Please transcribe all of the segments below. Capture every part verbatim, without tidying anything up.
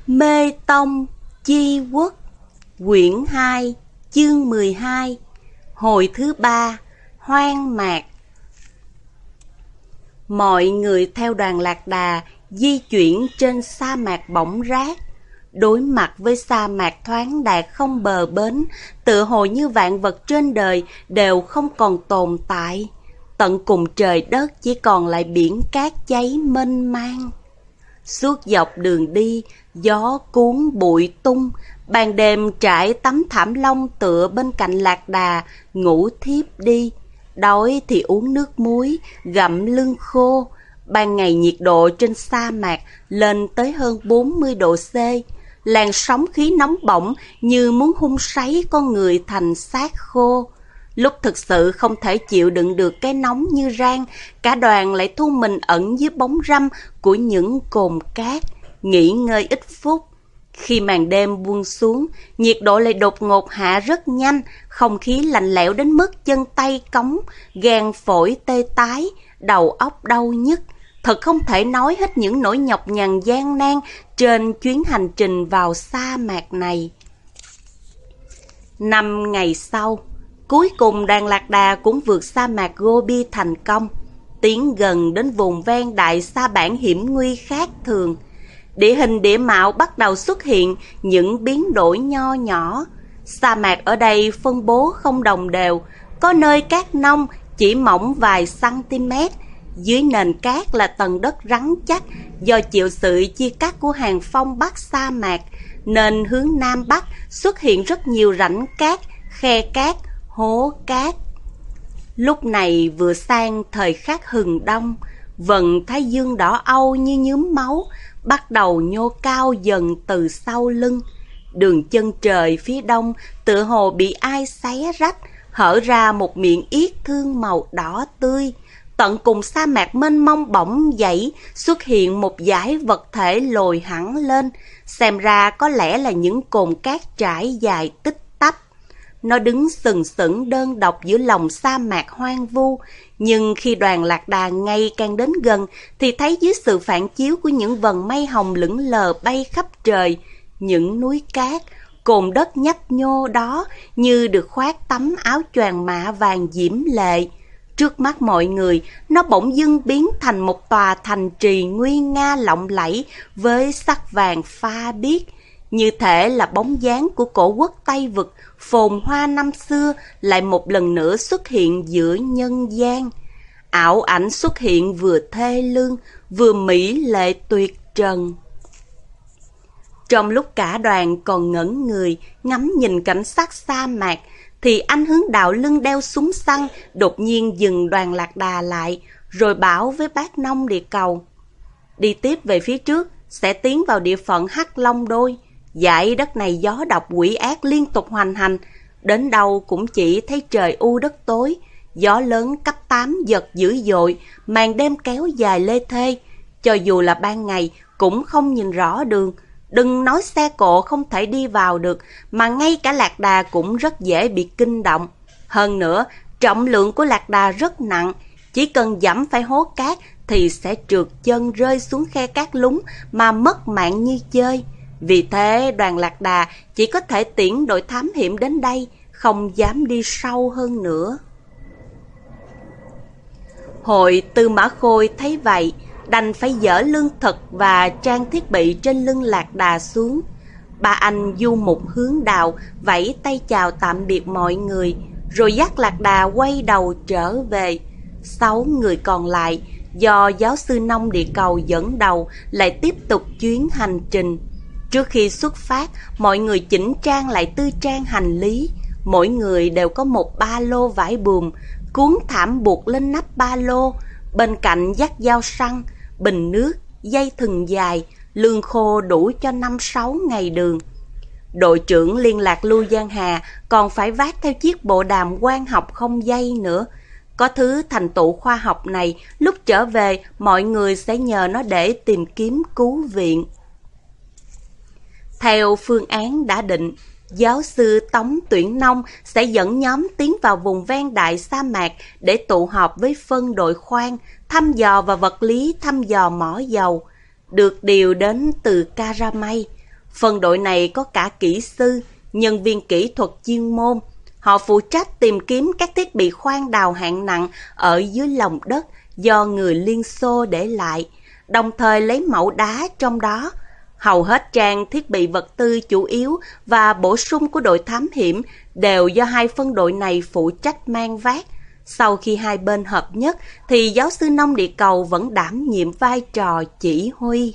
Mê Tông Chi Quốc, quyển hai, chương mười hai, hồi thứ ba, hoang mạc. Mọi người theo đoàn Lạc Đà di chuyển trên sa mạc bõng rác. Đối mặt với sa mạc thoáng đạt không bờ bến, tựa hồ như vạn vật trên đời đều không còn tồn tại. Tận cùng trời đất chỉ còn lại biển cát cháy mênh mang. Suốt dọc đường đi, gió cuốn bụi tung, ban đêm trải tấm thảm lông tựa bên cạnh Lạc Đà, ngủ thiếp đi. Đói thì uống nước muối, gặm lưng khô. Ban ngày nhiệt độ trên sa mạc lên tới hơn bốn mươi độ C. Làn sóng khí nóng bỏng như muốn hun sấy con người thành xác khô. Lúc thực sự không thể chịu đựng được cái nóng như rang, cả đoàn lại thu mình ẩn dưới bóng râm của những cồn cát, nghỉ ngơi ít phút. Khi màn đêm buông xuống, nhiệt độ lại đột ngột hạ rất nhanh, không khí lạnh lẽo đến mức chân tay cống, gan phổi tê tái, đầu óc đau nhức. Thật không thể nói hết những nỗi nhọc nhằn gian nan trên chuyến hành trình vào sa mạc này. Năm ngày sau, cuối cùng đoàn Lạc Đà cũng vượt sa mạc Gobi thành công, tiến gần đến vùng ven đại sa bản hiểm nguy khác thường. Địa hình địa mạo bắt đầu xuất hiện những biến đổi nho nhỏ. Sa mạc ở đây phân bố không đồng đều, có nơi cát nông chỉ mỏng vài cm, dưới nền cát là tầng đất rắn chắc do chịu sự chia cắt của hàng phong bắc sa mạc, nên hướng nam bắc xuất hiện rất nhiều rãnh cát, khe cát, hố cát. Lúc này vừa sang thời khắc hừng đông, vầng thái dương đỏ âu như nhuốm máu bắt đầu nhô cao dần từ sau lưng. Đường chân trời phía đông tựa hồ bị ai xé rách, hở ra một miệng yết thương màu đỏ tươi. Tận cùng sa mạc mênh mông bỗng dậy, xuất hiện một dải vật thể lồi hẳn lên, xem ra có lẽ là những cồn cát trải dài tích tắp. Nó đứng sừng sững đơn độc giữa lòng sa mạc hoang vu, nhưng khi đoàn Lạc Đà ngày càng đến gần thì thấy dưới sự phản chiếu của những vầng mây hồng lững lờ bay khắp trời, những núi cát, cồn đất nhấp nhô đó như được khoác tấm áo choàng mạ vàng diễm lệ. Trước mắt mọi người, nó bỗng dưng biến thành một tòa thành trì nguy nga lộng lẫy với sắc vàng pha biếc, như thể là bóng dáng của cổ quốc Tây Vực phồn hoa năm xưa lại một lần nữa xuất hiện giữa nhân gian. Ảo ảnh xuất hiện vừa thê lương, vừa mỹ lệ tuyệt trần. Trong lúc cả đoàn còn ngẩn người ngắm nhìn cảnh sắc sa mạc, thì anh hướng đạo lưng đeo súng săn đột nhiên dừng đoàn Lạc Đà lại, rồi bảo với bác nông địa cầu: đi tiếp về phía trước, sẽ tiến vào địa phận Hắc Long Đôi. Dải đất này gió độc quỷ ác liên tục hoành hành, đến đâu cũng chỉ thấy trời u đất tối. Gió lớn cấp tám giật dữ dội, màn đêm kéo dài lê thê. Cho dù là ban ngày cũng không nhìn rõ đường. Đừng nói xe cộ không thể đi vào được, mà ngay cả Lạc Đà cũng rất dễ bị kinh động. Hơn nữa, trọng lượng của Lạc Đà rất nặng, chỉ cần dẫm phải hố cát thì sẽ trượt chân rơi xuống khe cát lún mà mất mạng như chơi. Vì thế đoàn Lạc Đà chỉ có thể tiễn đội thám hiểm đến đây, không dám đi sâu hơn nữa. Hội Tư Mã Khôi thấy vậy, đành phải dỡ lương thực và trang thiết bị trên lưng Lạc Đà xuống. Ba anh du mục hướng đạo vẫy tay chào tạm biệt mọi người, rồi dắt Lạc Đà quay đầu trở về. Sáu người còn lại do giáo sư nông địa cầu dẫn đầu lại tiếp tục chuyến hành trình. Trước khi xuất phát, mọi người chỉnh trang lại tư trang hành lý. Mỗi người đều có một ba lô vải buồm, cuốn thảm buộc lên nắp ba lô. Bên cạnh dắt dao săn, bình nước, dây thừng dài, lương khô đủ cho năm sáu ngày đường. Đội trưởng liên lạc Lưu Giang Hà còn phải vác theo chiếc bộ đàm quang học không dây nữa. Có thứ thành tựu khoa học này, lúc trở về mọi người sẽ nhờ nó để tìm kiếm cứu viện. Theo phương án đã định, giáo sư Tống Tuyển Nông sẽ dẫn nhóm tiến vào vùng ven đại sa mạc để tụ họp với phân đội khoan, thăm dò và vật lý thăm dò mỏ dầu. Được điều đến từ Caramay, Phân đội này có cả kỹ sư, nhân viên kỹ thuật chuyên môn. Họ phụ trách tìm kiếm các thiết bị khoan đào hạng nặng ở dưới lòng đất do người Liên Xô để lại, đồng thời lấy mẫu đá trong đó. Hầu hết trang thiết bị vật tư chủ yếu và bổ sung của đội thám hiểm đều do hai phân đội này phụ trách mang vác. Sau khi hai bên hợp nhất thì giáo sư nông địa cầu vẫn đảm nhiệm vai trò chỉ huy.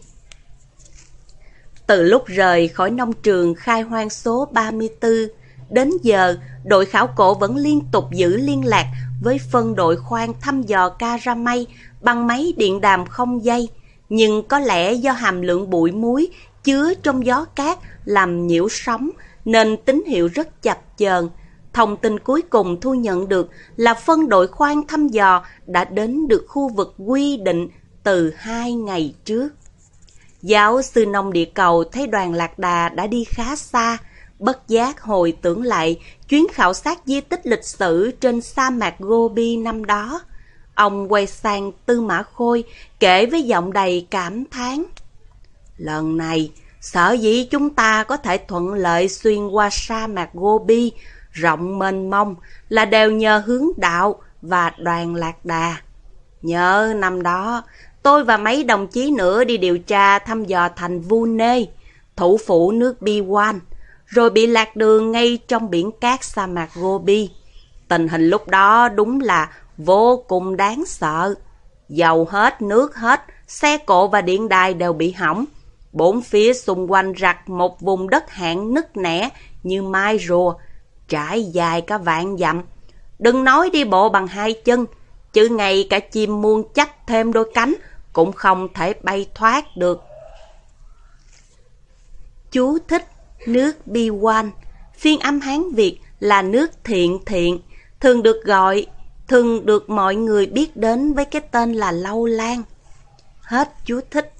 Từ lúc rời khỏi nông trường khai hoang số ba mươi tư, đến giờ đội khảo cổ vẫn liên tục giữ liên lạc với phân đội khoan thăm dò Caramay bằng máy điện đàm không dây. Nhưng có lẽ do hàm lượng bụi muối chứa trong gió cát làm nhiễu sóng nên tín hiệu rất chập chờn. Thông tin cuối cùng thu nhận được là phân đội khoan thăm dò đã đến được khu vực quy định từ hai ngày trước. Giáo sư nông địa cầu thấy đoàn lạc đà đã đi khá xa, bất giác hồi tưởng lại chuyến khảo sát di tích lịch sử trên sa mạc Gobi năm đó. Ông quay sang Tư Mã Khôi kể với giọng đầy cảm thán. Lần này, sở dĩ chúng ta có thể thuận lợi xuyên qua sa mạc Gobi rộng mênh mông là đều nhờ hướng đạo và đoàn lạc đà. Nhớ năm đó, tôi và mấy đồng chí nữa đi điều tra thăm dò thành Vune, thủ phủ nước Biwan, rồi bị lạc đường ngay trong biển cát sa mạc Gobi. Tình hình lúc đó đúng là vô cùng đáng sợ. Dầu hết, nước hết, xe cộ và điện đài đều bị hỏng. Bốn phía xung quanh rặt một vùng đất hạn nứt nẻ như mai rùa, trải dài cả vạn dặm. Đừng nói đi bộ bằng hai chân, chứ ngay cả chim muôn chắp thêm đôi cánh cũng không thể bay thoát được. Chú thích: nước Biwan, phiên âm Hán Việt là nước Thiện Thiện, thường được gọi, thường được mọi người biết đến với cái tên là Lâu Lan. Hết chú thích.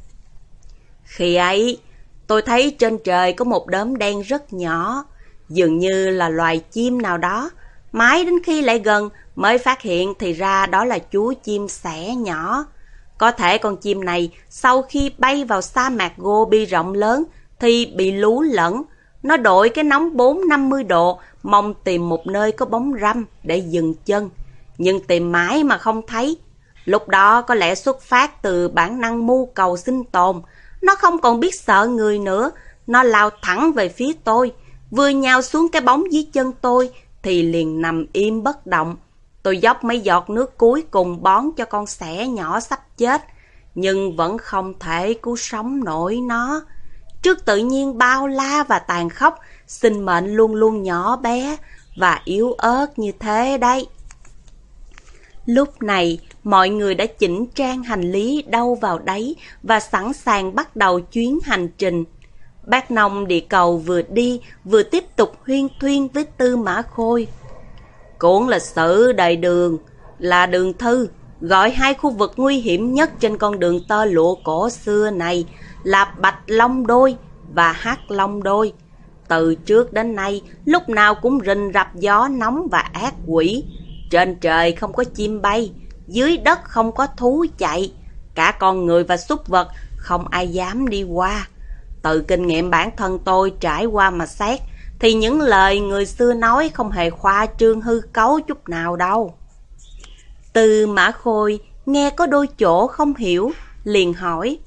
Khi ấy, tôi thấy trên trời có một đốm đen rất nhỏ, dường như là loài chim nào đó. Mãi đến khi lại gần mới phát hiện thì ra đó là chú chim sẻ nhỏ. Có thể con chim này sau khi bay vào sa mạc Gobi rộng lớn thì bị lú lẫn. Nó đổi cái nóng bốn năm mươi độ, mong tìm một nơi có bóng râm để dừng chân. Nhưng tìm mãi mà không thấy. Lúc đó có lẽ xuất phát từ bản năng mưu cầu sinh tồn. Nó không còn biết sợ người nữa. Nó lao thẳng về phía tôi. Vừa nhào xuống cái bóng dưới chân tôi thì liền nằm im bất động. Tôi dốc mấy giọt nước cuối cùng bón cho con sẻ nhỏ sắp chết, nhưng vẫn không thể cứu sống nổi nó. Trước tự nhiên bao la và tàn khốc, sinh mệnh luôn luôn nhỏ bé và yếu ớt như thế đấy. Lúc này, mọi người đã chỉnh trang hành lý đâu vào đấy và sẵn sàng bắt đầu chuyến hành trình. Bác nông địa cầu vừa đi vừa tiếp tục huyên thuyên với Tư Mã Khôi. Cuốn lịch sử đầy đường là đường thư, gọi hai khu vực nguy hiểm nhất trên con đường tơ lụa cổ xưa này là Bạch Long Đôi và Hắc Long Đôi. Từ trước đến nay, lúc nào cũng rình rập gió nóng và ác quỷ. Trên trời không có chim bay, dưới đất không có thú chạy, cả con người và súc vật không ai dám đi qua. Từ kinh nghiệm bản thân tôi trải qua mà xét, thì những lời người xưa nói không hề khoa trương hư cấu chút nào đâu. Tư Mã Khôi nghe có đôi chỗ không hiểu, liền hỏi.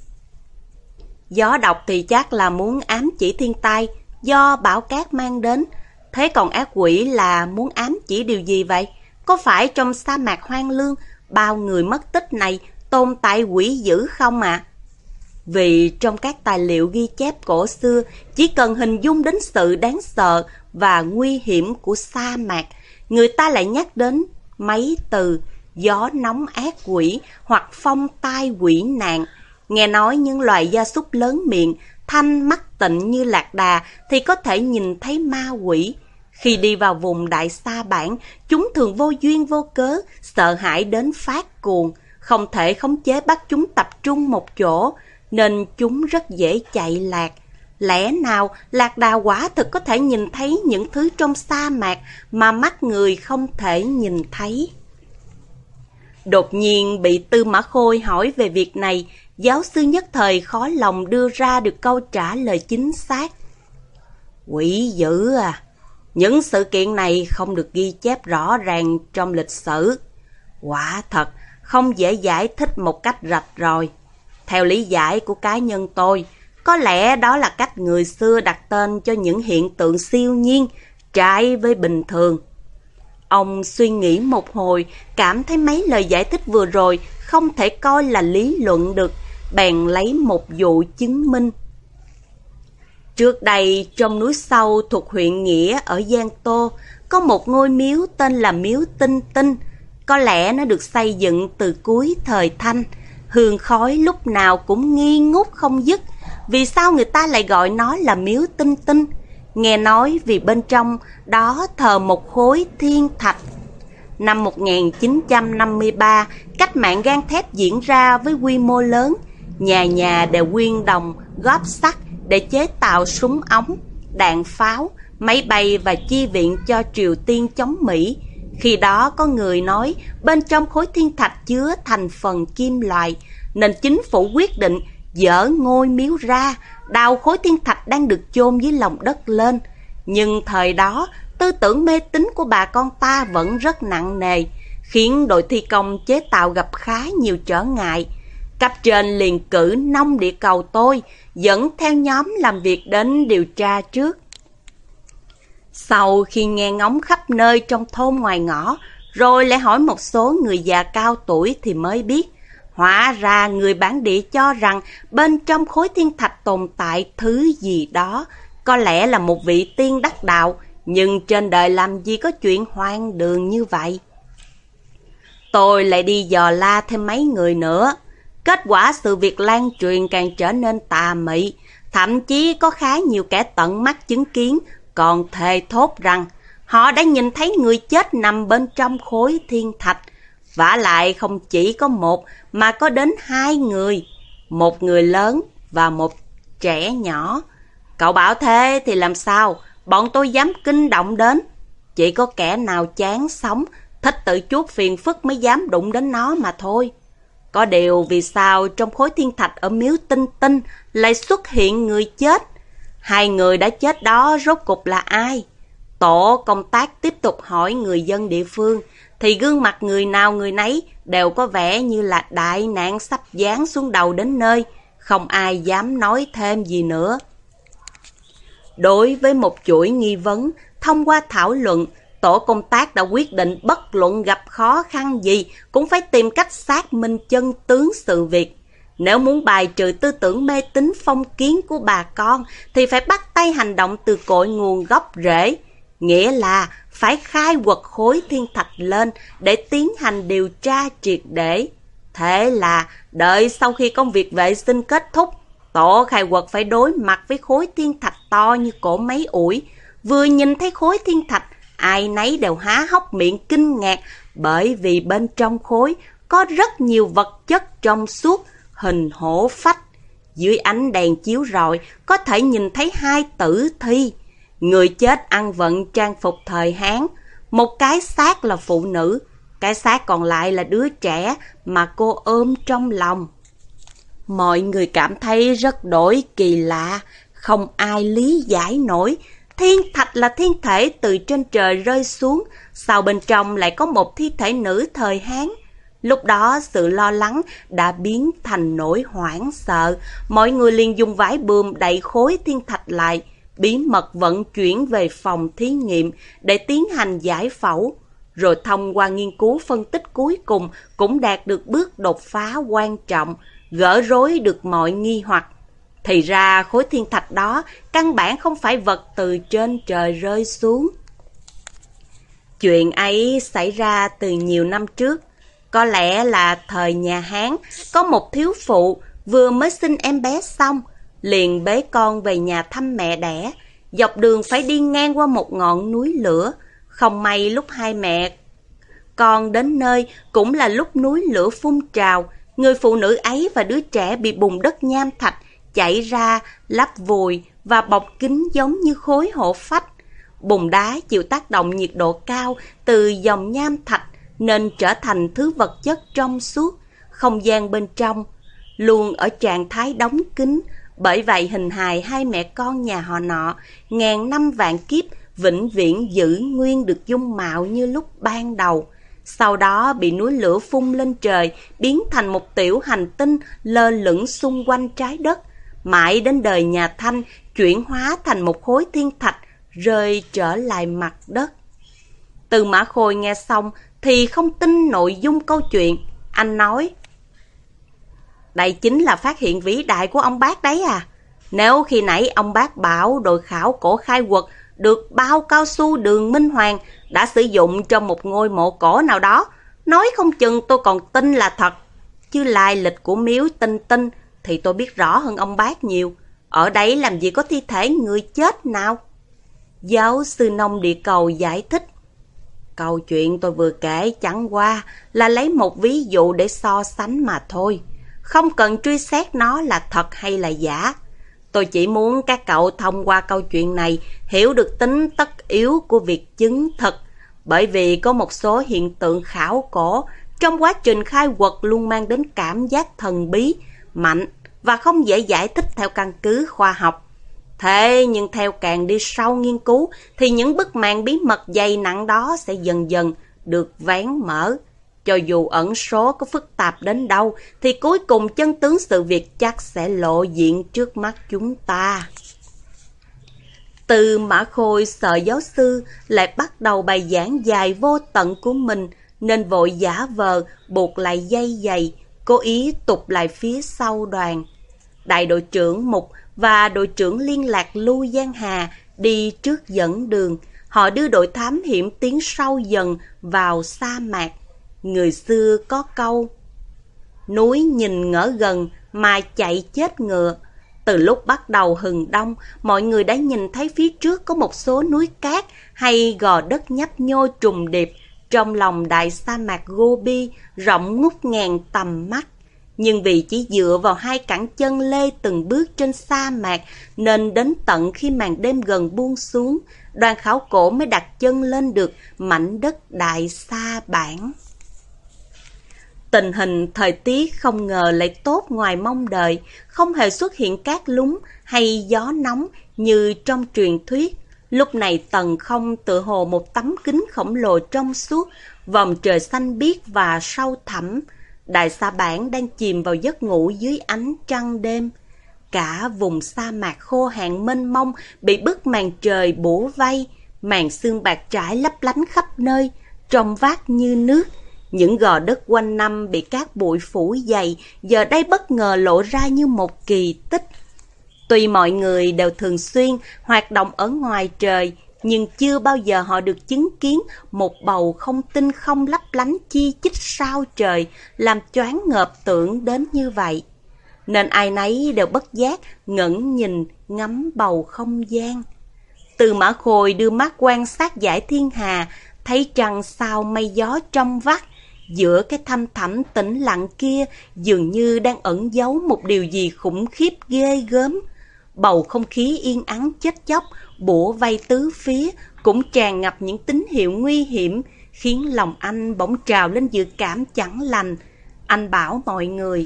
Gió độc thì chắc là muốn ám chỉ thiên tai do bão cát mang đến. Thế còn ác quỷ là muốn ám chỉ điều gì vậy? Có phải trong sa mạc hoang lương bao người mất tích này tồn tại quỷ dữ không ạ? À? Vì trong các tài liệu ghi chép cổ xưa chỉ cần hình dung đến sự đáng sợ và nguy hiểm của sa mạc, người ta lại nhắc đến mấy từ gió nóng ác quỷ hoặc phong tai quỷ nạn. Nghe nói những loài gia súc lớn miệng, thanh mắt tịnh như lạc đà thì có thể nhìn thấy ma quỷ. Khi đi vào vùng đại sa bản, chúng thường vô duyên vô cớ, sợ hãi đến phát cuồng, không thể khống chế bắt chúng tập trung một chỗ, nên chúng rất dễ chạy lạc. Lẽ nào lạc đà quả thực có thể nhìn thấy những thứ trong sa mạc mà mắt người không thể nhìn thấy? Đột nhiên bị Tư Mã Khôi hỏi về việc này, giáo sư nhất thời khó lòng đưa ra được câu trả lời chính xác. Quỷ dữ à! Những sự kiện này không được ghi chép rõ ràng trong lịch sử. Quả thật, không dễ giải thích một cách rạch ròi. Theo lý giải của cá nhân tôi, có lẽ đó là cách người xưa đặt tên cho những hiện tượng siêu nhiên, trái với bình thường. Ông suy nghĩ một hồi, cảm thấy mấy lời giải thích vừa rồi không thể coi là lý luận được, bèn lấy một vụ chứng minh. Trước đây, trong núi sâu thuộc huyện Nghĩa ở Giang Tô, có một ngôi miếu tên là Miếu Tinh Tinh. Có lẽ nó được xây dựng từ cuối thời Thanh, hương khói lúc nào cũng nghi ngút không dứt. Vì sao người ta lại gọi nó là Miếu Tinh Tinh? Nghe nói vì bên trong đó thờ một khối thiên thạch. Năm một nghìn chín trăm năm mươi ba, cách mạng gang thép diễn ra với quy mô lớn. Nhà nhà đều quyên đồng, góp sắt để chế tạo súng ống, đạn pháo, máy bay và chi viện cho Triều Tiên chống Mỹ. Khi đó có người nói bên trong khối thiên thạch chứa thành phần kim loại, nên chính phủ quyết định dỡ ngôi miếu ra, đào khối thiên thạch đang được chôn dưới lòng đất lên. Nhưng thời đó, tư tưởng mê tín của bà con ta vẫn rất nặng nề, khiến đội thi công chế tạo gặp khá nhiều trở ngại. Cấp trên liền cử nông địa cầu tôi dẫn theo nhóm làm việc đến điều tra trước. Sau khi nghe ngóng khắp nơi trong thôn ngoài ngõ, rồi lại hỏi một số người già cao tuổi thì mới biết, hóa ra người bản địa cho rằng bên trong khối thiên thạch tồn tại thứ gì đó, có lẽ là một vị tiên đắc đạo, nhưng trên đời làm gì có chuyện hoang đường như vậy. Tôi lại đi dò la thêm mấy người nữa. Kết quả sự việc lan truyền càng trở nên tà mị, thậm chí có khá nhiều kẻ tận mắt chứng kiến, còn thề thốt rằng họ đã nhìn thấy người chết nằm bên trong khối thiên thạch. Vả lại không chỉ có một mà có đến hai người, một người lớn và một trẻ nhỏ. Cậu bảo thế thì làm sao bọn tôi dám kinh động đến? Chỉ có kẻ nào chán sống, thích tự chuốc phiền phức mới dám đụng đến nó mà thôi. Có điều vì sao trong khối thiên thạch ở Miếu Tinh Tinh lại xuất hiện người chết? Hai người đã chết đó rốt cục là ai? Tổ công tác tiếp tục hỏi người dân địa phương, thì gương mặt người nào người nấy đều có vẻ như là đại nạn sắp giáng xuống đầu đến nơi, không ai dám nói thêm gì nữa. Đối với một chuỗi nghi vấn, thông qua thảo luận, tổ công tác đã quyết định bất luận gặp khó khăn gì cũng phải tìm cách xác minh chân tướng sự việc. Nếu muốn bài trừ tư tưởng mê tín phong kiến của bà con thì phải bắt tay hành động từ cội nguồn gốc rễ, nghĩa là phải khai quật khối thiên thạch lên để tiến hành điều tra triệt để. Thế là đợi sau khi công việc vệ sinh kết thúc, tổ khai quật phải đối mặt với khối thiên thạch to như cỗ máy ủi. Vừa nhìn thấy khối thiên thạch, ai nấy đều há hốc miệng kinh ngạc, bởi vì bên trong khối có rất nhiều vật chất trong suốt, hình hổ phách. Dưới ánh đèn chiếu rọi có thể nhìn thấy hai tử thi. Người chết ăn vận trang phục thời Hán, một cái xác là phụ nữ, cái xác còn lại là đứa trẻ mà cô ôm trong lòng. Mọi người cảm thấy rất đổi kỳ lạ, không ai lý giải nổi. Thiên thạch là thiên thể từ trên trời rơi xuống, sao bên trong lại có một thi thể nữ thời Hán? Lúc đó sự lo lắng đã biến thành nỗi hoảng sợ, mọi người liền dùng vải bươm đậy khối thiên thạch lại, bí mật vận chuyển về phòng thí nghiệm để tiến hành giải phẫu. Rồi thông qua nghiên cứu phân tích cuối cùng cũng đạt được bước đột phá quan trọng, gỡ rối được mọi nghi hoặc. Thì ra khối thiên thạch đó căn bản không phải vật từ trên trời rơi xuống. Chuyện ấy xảy ra từ nhiều năm trước. Có lẽ là thời nhà Hán, có một thiếu phụ vừa mới sinh em bé xong, liền bế con về nhà thăm mẹ đẻ. Dọc đường phải đi ngang qua một ngọn núi lửa. Không may lúc hai mẹ con đến nơi cũng là lúc núi lửa phun trào. Người phụ nữ ấy và đứa trẻ bị bùn đất nham thạch chảy ra, lấp vùi và bọc kín giống như khối hổ phách. Bùn đá chịu tác động nhiệt độ cao từ dòng nham thạch nên trở thành thứ vật chất trong suốt, không gian bên trong. luôn ở trạng thái đóng kín. Bởi vậy hình hài hai mẹ con nhà họ Nọ ngàn năm vạn kiếp vĩnh viễn giữ nguyên được dung mạo như lúc ban đầu. Sau đó bị núi lửa phun lên trời, biến thành một tiểu hành tinh lơ lửng xung quanh trái đất. Mãi đến đời nhà Thanh, chuyển hóa thành một khối thiên thạch, rơi trở lại mặt đất. Từ Mã Khôi nghe xong thì không tin nội dung câu chuyện. Anh nói, đây chính là phát hiện vĩ đại của ông bác đấy à. Nếu khi nãy ông bác bảo đội khảo cổ khai quật được bao cao su Đường Minh Hoàng đã sử dụng trong một ngôi mộ cổ nào đó, nói không chừng tôi còn tin là thật. Chứ lai lịch của miếu Tinh Tinh thì tôi biết rõ hơn ông bác nhiều. Ở đấy làm gì có thi thể người chết nào? Giáo sư nông địa cầu giải thích. Câu chuyện tôi vừa kể chẳng qua là lấy một ví dụ để so sánh mà thôi. Không cần truy xét nó là thật hay là giả. Tôi chỉ muốn các cậu thông qua câu chuyện này hiểu được tính tất yếu của việc chứng thực. Bởi vì có một số hiện tượng khảo cổ trong quá trình khai quật luôn mang đến cảm giác thần bí, mạnh và không dễ giải thích theo căn cứ khoa học. Thế nhưng theo càng đi sâu nghiên cứu thì những bức màn bí mật dày nặng đó sẽ dần dần được vén mở. Cho dù ẩn số có phức tạp đến đâu thì cuối cùng chân tướng sự việc chắc sẽ lộ diện trước mắt chúng ta. Từ Mã Khôi sợ giáo sư lại bắt đầu bài giảng dài vô tận của mình nên vội giả vờ buộc lại dây giày, cố ý tụt lại phía sau đoàn. Đại đội trưởng Mục và đội trưởng liên lạc Lưu Giang Hà đi trước dẫn đường. Họ đưa đội thám hiểm tiến sâu dần vào sa mạc. Người xưa có câu, núi nhìn ngỡ gần mà chạy chết ngựa. Từ lúc bắt đầu hừng đông, mọi người đã nhìn thấy phía trước có một số núi cát hay gò đất nhấp nhô trùng điệp trong lòng đại sa mạc Gobi rộng ngút ngàn tầm mắt. Nhưng vì chỉ dựa vào hai cẳng chân lê từng bước trên sa mạc nên đến tận khi màn đêm gần buông xuống, đoàn khảo cổ mới đặt chân lên được mảnh đất đại sa bản. Tình hình thời tiết không ngờ lại tốt ngoài mong đợi, không hề xuất hiện cát lúng hay gió nóng như trong truyền thuyết. Lúc này tầng không tựa hồ một tấm kính khổng lồ trong suốt, vòng trời xanh biếc và sâu thẳm. Đại sa bản đang chìm vào giấc ngủ dưới ánh trăng đêm. Cả vùng sa mạc khô hạn mênh mông bị bức màn trời bủa vây, màn sương bạc trải lấp lánh khắp nơi, trong vát như nước. Những gò đất quanh năm bị cát bụi phủ dày, giờ đây bất ngờ lộ ra như một kỳ tích. Tuy mọi người đều thường xuyên hoạt động ở ngoài trời, nhưng chưa bao giờ họ được chứng kiến một bầu không tinh không lấp lánh chi chít sao trời, làm choáng ngợp tưởng đến như vậy. Nên ai nấy đều bất giác ngẩng nhìn ngắm bầu không gian. Từ Mã Khôi đưa mắt quan sát dải thiên hà, thấy trăng sao mây gió trong vắt. Giữa cái thăm thẳm tĩnh lặng kia dường như đang ẩn giấu một điều gì khủng khiếp ghê gớm. Bầu không khí yên ắng chết chóc, bủa vây tứ phía, cũng tràn ngập những tín hiệu nguy hiểm, khiến lòng anh bỗng trào lên dự cảm chẳng lành. Anh bảo mọi người,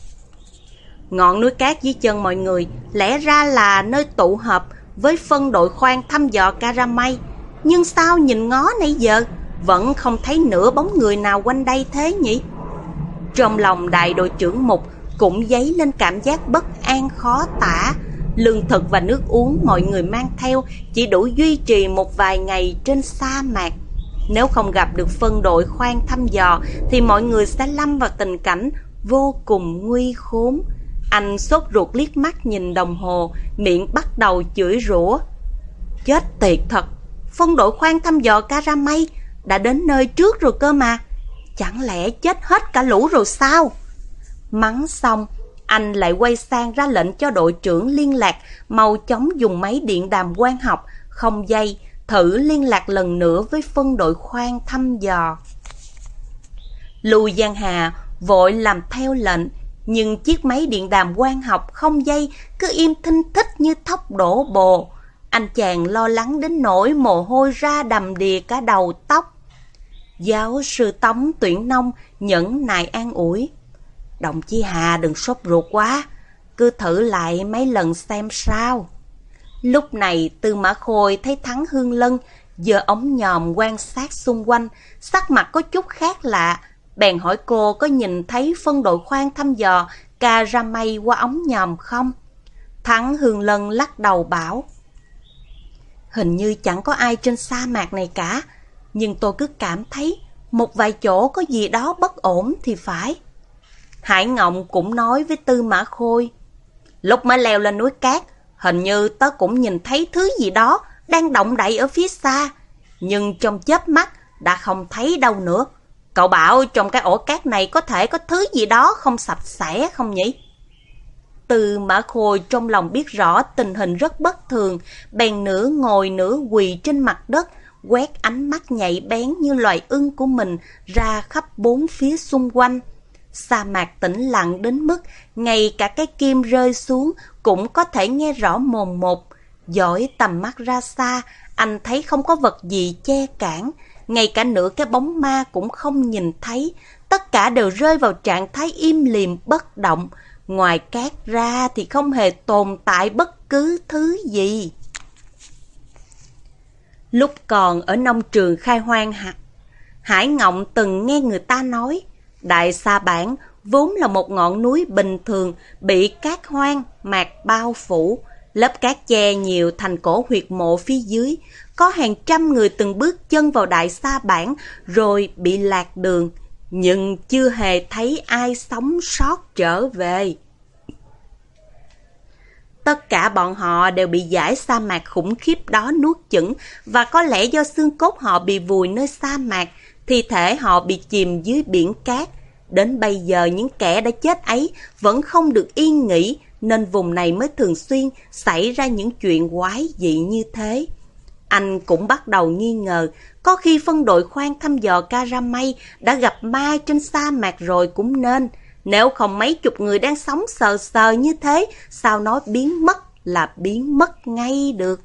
ngọn núi cát dưới chân mọi người lẽ ra là nơi tụ hợp với phân đội khoan thăm dò Caramay, nhưng sao nhìn ngó nãy giờ vẫn không thấy nửa bóng người nào quanh đây thế nhỉ? Trong lòng đại đội trưởng Mục cũng dấy lên cảm giác bất an khó tả. Lương thực và nước uống mọi người mang theo chỉ đủ duy trì một vài ngày trên sa mạc. Nếu không gặp được phân đội khoan thăm dò thì mọi người sẽ lâm vào tình cảnh vô cùng nguy khốn. Anh sốt ruột liếc mắt nhìn đồng hồ, miệng bắt đầu chửi rủa. Chết tiệt thật, phân đội khoan thăm dò Caramay đã đến nơi trước rồi cơ mà. Chẳng lẽ chết hết cả lũ rồi sao? Mắng xong, anh lại quay sang ra lệnh cho đội trưởng liên lạc mau chóng dùng máy điện đàm quang học không dây thử liên lạc lần nữa với phân đội khoan thăm dò. Lưu Giang Hà vội làm theo lệnh, nhưng chiếc máy điện đàm quang học không dây cứ im thinh thích như thóc đổ bồ. Anh chàng lo lắng đến nỗi mồ hôi ra đầm đìa cả đầu tóc. Giáo sư Tống Tuyển Nông nhẫn nại an ủi. Đồng Chí Hà đừng sốt ruột quá, cứ thử lại mấy lần xem sao. Lúc này Tư Mã Khôi thấy Thắng Hương Lân giơ ống nhòm quan sát xung quanh, sắc mặt có chút khác lạ, bèn hỏi cô có nhìn thấy phân đội khoan thăm dò ca ra mây qua ống nhòm không? Thắng Hương Lân lắc đầu bảo, hình như chẳng có ai trên sa mạc này cả, nhưng tôi cứ cảm thấy một vài chỗ có gì đó bất ổn thì phải. Hải Ngộng cũng nói với Tư Mã Khôi, lúc mới leo lên núi cát, hình như tớ cũng nhìn thấy thứ gì đó đang động đậy ở phía xa, nhưng trong chớp mắt đã không thấy đâu nữa. Cậu bảo trong cái ổ cát này có thể có thứ gì đó không sạch sẽ không nhỉ? Tư Mã Khôi trong lòng biết rõ tình hình rất bất thường, bèn nửa ngồi nửa quỳ trên mặt đất, quét ánh mắt nhạy bén như loài ưng của mình ra khắp bốn phía xung quanh. Sa mạc tĩnh lặng đến mức ngay cả cái kim rơi xuống cũng có thể nghe rõ mồn một. Dõi tầm mắt ra xa, anh thấy không có vật gì che cản, ngay cả nửa cái bóng ma cũng không nhìn thấy. Tất cả đều rơi vào trạng thái im lìm bất động. Ngoài cát ra thì không hề tồn tại bất cứ thứ gì. Lúc còn ở nông trường khai hoang, Hải Ngộng từng nghe người ta nói, Đại Sa Bản vốn là một ngọn núi bình thường bị cát hoang mạc bao phủ, lớp cát che nhiều thành cổ huyệt mộ phía dưới. Có hàng trăm người từng bước chân vào Đại Sa Bản rồi bị lạc đường, nhưng chưa hề thấy ai sống sót trở về. Tất cả bọn họ đều bị dải sa mạc khủng khiếp đó nuốt chửng, và có lẽ do xương cốt họ bị vùi nơi sa mạc, thi thể họ bị chìm dưới biển cát. Đến bây giờ những kẻ đã chết ấy vẫn không được yên nghỉ, nên vùng này mới thường xuyên xảy ra những chuyện quái dị như thế. Anh cũng bắt đầu nghi ngờ, có khi phân đội khoan thăm dò Karamay đã gặp ma trên sa mạc rồi cũng nên. Nếu không mấy chục người đang sống sờ sờ như thế, sao nói biến mất là biến mất ngay được.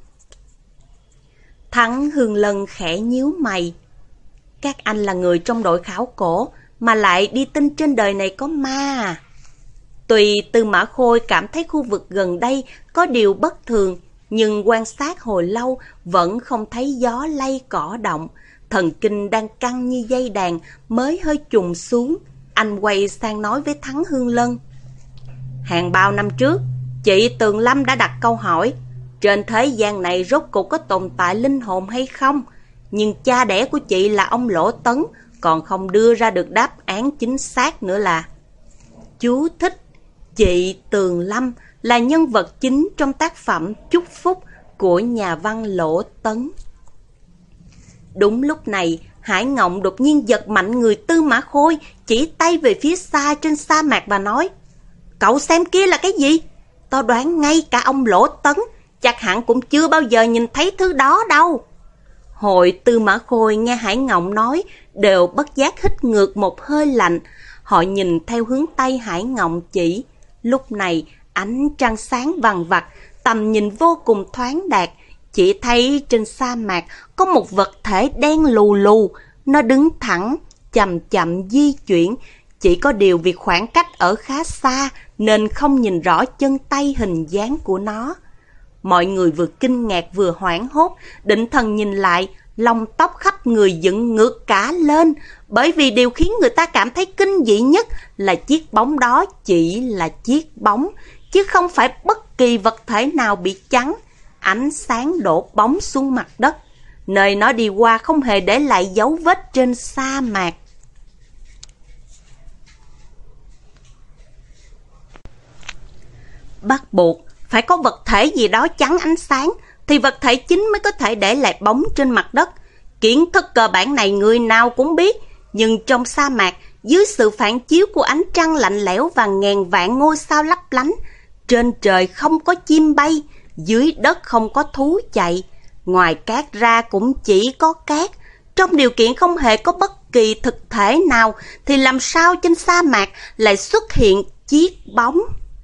Thắng Hương Lân khẽ nhíu mày. Các anh là người trong đội khảo cổ, mà lại đi tin trên đời này có ma à? Tuy Tư Mã Khôi cảm thấy khu vực gần đây có điều bất thường, nhưng quan sát hồi lâu vẫn không thấy gió lay cỏ động. Thần kinh đang căng như dây đàn mới hơi trùng xuống. Anh quay sang nói với Thắng Hương Lân. Hàng bao năm trước, chị Tường Lâm đã đặt câu hỏi, trên thế gian này rốt cuộc có tồn tại linh hồn hay không? Nhưng cha đẻ của chị là ông Lỗ Tấn, còn không đưa ra được đáp án chính xác nữa là. Chú thích, chị Tường Lâm là nhân vật chính trong tác phẩm Chúc Phúc của nhà văn Lỗ Tấn. Đúng lúc này, Hải Ngộng đột nhiên giật mạnh người Tư Mã Khôi, chỉ tay về phía xa trên sa mạc và nói, cậu xem kia là cái gì? Tao đoán ngay cả ông Lỗ Tấn chắc hẳn cũng chưa bao giờ nhìn thấy thứ đó đâu. Hội Tư Mã Khôi nghe Hải Ngộng nói đều bất giác hít ngược một hơi lạnh. Họ nhìn theo hướng tay Hải Ngộng chỉ. Lúc này ánh trăng sáng vằng vặc, tầm nhìn vô cùng thoáng đạt. Chỉ thấy trên sa mạc có một vật thể đen lù lù. Nó đứng thẳng, chậm chậm di chuyển. Chỉ có điều vì khoảng cách ở khá xa nên không nhìn rõ chân tay hình dáng của nó. Mọi người vừa kinh ngạc vừa hoảng hốt, định thần nhìn lại, lông tóc khắp người dựng ngược cả lên, bởi vì điều khiến người ta cảm thấy kinh dị nhất là chiếc bóng đó chỉ là chiếc bóng, chứ không phải bất kỳ vật thể nào bị chắn. Ánh sáng đổ bóng xuống mặt đất, nơi nó đi qua không hề để lại dấu vết trên sa mạc. Bắt buộc phải có vật thể gì đó chắn ánh sáng, thì vật thể chính mới có thể để lại bóng trên mặt đất. Kiến thức cơ bản này người nào cũng biết, nhưng trong sa mạc, dưới sự phản chiếu của ánh trăng lạnh lẽo và ngàn vạn ngôi sao lấp lánh, trên trời không có chim bay, dưới đất không có thú chạy, ngoài cát ra cũng chỉ có cát. Trong điều kiện không hề có bất kỳ thực thể nào, thì làm sao trên sa mạc lại xuất hiện chiếc bóng?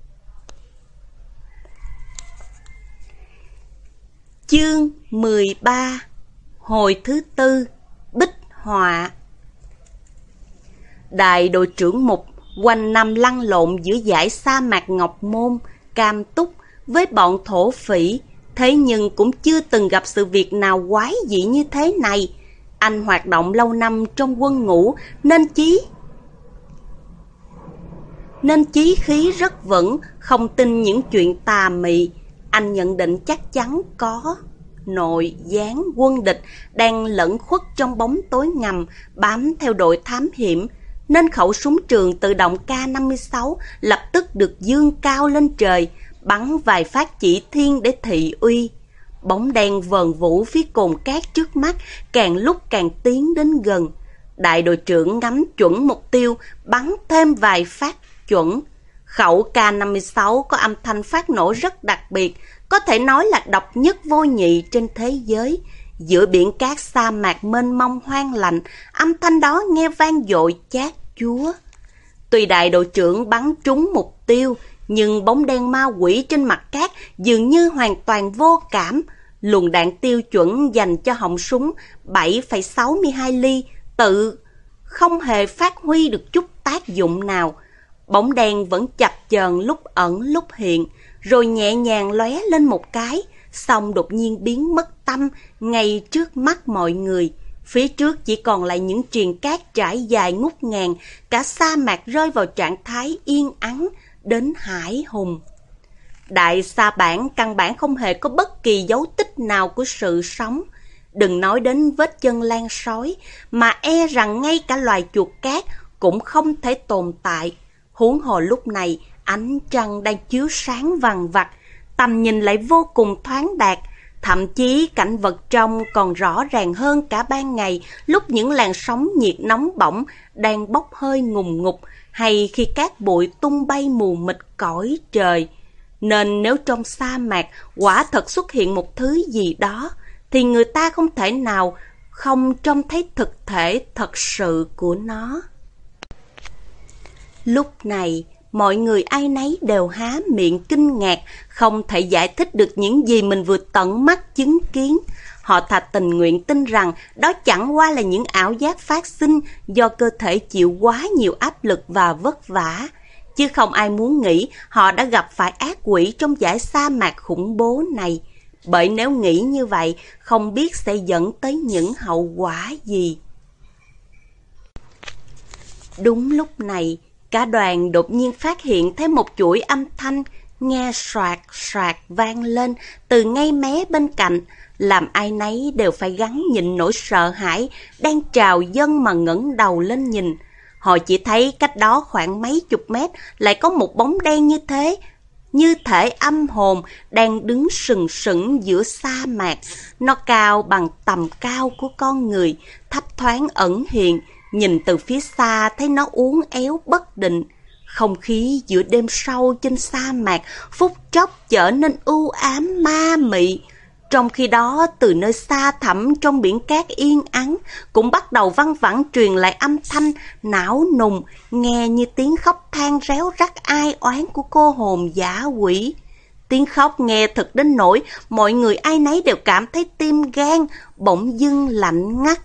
Chương mười ba. Hồi thứ tư. Bích họa. Đại đội trưởng Mục quanh năm lăn lộn giữa dải sa mạc Ngọc Môn, Cam Túc với bọn thổ phỉ, thế nhưng cũng chưa từng gặp sự việc nào quái dị như thế này. Anh hoạt động lâu năm trong quân ngũ nên chí nên chí khí rất vững, không tin những chuyện tà mị. Anh nhận định chắc chắn có nội gián quân địch đang lẩn khuất trong bóng tối ngầm bám theo đội thám hiểm, nên khẩu súng trường tự động K năm mươi sáu lập tức được dương cao lên trời, bắn vài phát chỉ thiên để thị uy. Bóng đen vờn vũ phía cồn cát trước mắt càng lúc càng tiến đến gần. Đại đội trưởng ngắm chuẩn mục tiêu, bắn thêm vài phát chuẩn. Khẩu K năm mươi sáu có âm thanh phát nổ rất đặc biệt, có thể nói là độc nhất vô nhị trên thế giới. Giữa biển cát sa mạc mênh mông hoang lạnh, âm thanh đó nghe vang dội chát chúa. Tuy đại đội trưởng bắn trúng mục tiêu, nhưng bóng đen ma quỷ trên mặt cát dường như hoàn toàn vô cảm. Luồng đạn tiêu chuẩn dành cho họng súng bảy phẩy sáu mươi hai ly tự không hề phát huy được chút tác dụng nào. Bóng đen vẫn chập chờn lúc ẩn lúc hiện, rồi nhẹ nhàng lóe lên một cái, xong đột nhiên biến mất tâm ngay trước mắt mọi người. Phía trước chỉ còn lại những triền cát trải dài ngút ngàn, cả sa mạc rơi vào trạng thái yên ắng đến hải hùng. Đại sa bản căn bản không hề có bất kỳ dấu tích nào của sự sống. Đừng nói đến vết chân lan sói, mà e rằng ngay cả loài chuột cát cũng không thể tồn tại. Huống hồ lúc này, ánh trăng đang chiếu sáng vằng vặc, tầm nhìn lại vô cùng thoáng đạt. Thậm chí cảnh vật trong còn rõ ràng hơn cả ban ngày, lúc những làn sóng nhiệt nóng bỏng đang bốc hơi ngùng ngục, hay khi cát bụi tung bay mù mịt cõi trời. Nên nếu trong sa mạc quả thật xuất hiện một thứ gì đó, thì người ta không thể nào không trông thấy thực thể thật sự của nó. Lúc này, mọi người ai nấy đều há miệng kinh ngạc, không thể giải thích được những gì mình vừa tận mắt chứng kiến. Họ thà tình nguyện tin rằng đó chẳng qua là những ảo giác phát sinh do cơ thể chịu quá nhiều áp lực và vất vả, chứ không ai muốn nghĩ họ đã gặp phải ác quỷ trong dải sa mạc khủng bố này. Bởi nếu nghĩ như vậy, không biết sẽ dẫn tới những hậu quả gì. Đúng lúc này, cả đoàn đột nhiên phát hiện thấy một chuỗi âm thanh nghe soạt soạt vang lên từ ngay mé bên cạnh, làm ai nấy đều phải gắng nhịn nỗi sợ hãi đang trào dâng mà ngẩng đầu lên nhìn. Họ chỉ thấy cách đó khoảng mấy chục mét lại có một bóng đen như thế, như thể âm hồn đang đứng sừng sững giữa sa mạc. Nó cao bằng tầm cao của con người, thấp thoáng ẩn hiện, nhìn từ phía xa thấy nó uốn éo bất định. Không khí giữa đêm sâu trên sa mạc phút chốc trở nên u ám ma mị. Trong khi đó, từ nơi xa thẳm trong biển cát yên ắng cũng bắt đầu văng vẳng truyền lại âm thanh não nùng, nghe như tiếng khóc than réo rắt ai oán của cô hồn dã quỷ. Tiếng khóc nghe thật đến nỗi mọi người ai nấy đều cảm thấy tim gan bỗng dưng lạnh ngắt.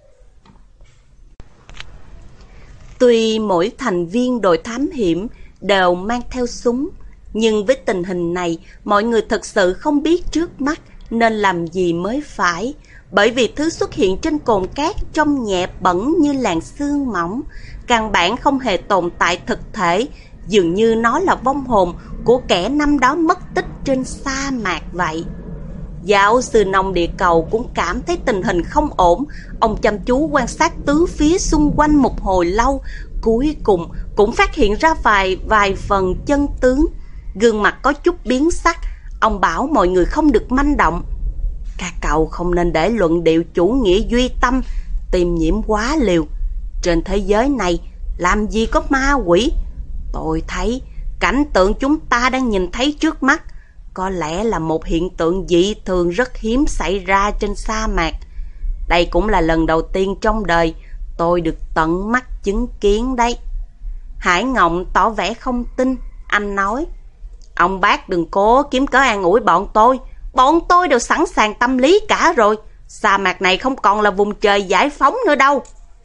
Tuy mỗi thành viên đội thám hiểm đều mang theo súng, nhưng với tình hình này, mọi người thật sự không biết trước mắt nên làm gì mới phải. Bởi vì thứ xuất hiện trên cồn cát trông nhẹ bẩn như làn sương mỏng, căn bản không hề tồn tại thực thể, dường như nó là vong hồn của kẻ năm đó mất tích trên sa mạc vậy. Giáo sư nông địa cầu cũng cảm thấy tình hình không ổn. Ông chăm chú quan sát tứ phía xung quanh một hồi lâu, cuối cùng cũng phát hiện ra vài vài phần chân tướng. Gương mặt có chút biến sắc. Ông bảo mọi người không được manh động. Các cậu không nên để luận điệu chủ nghĩa duy tâm tiêm nhiễm quá liều. Trên thế giới này làm gì có ma quỷ. Tôi thấy cảnh tượng chúng ta đang nhìn thấy trước mắt có lẽ là một hiện tượng dị thường rất hiếm xảy ra trên sa mạc. Đây cũng là lần đầu tiên trong đời tôi được tận mắt chứng kiến đấy. Hải Ngộng tỏ vẻ không tin. Anh nói: Ông bác đừng cố kiếm cớ an ủi bọn tôi. Bọn tôi đều sẵn sàng tâm lý cả rồi. Sa mạc này không còn là vùng trời giải phóng nữa đâu.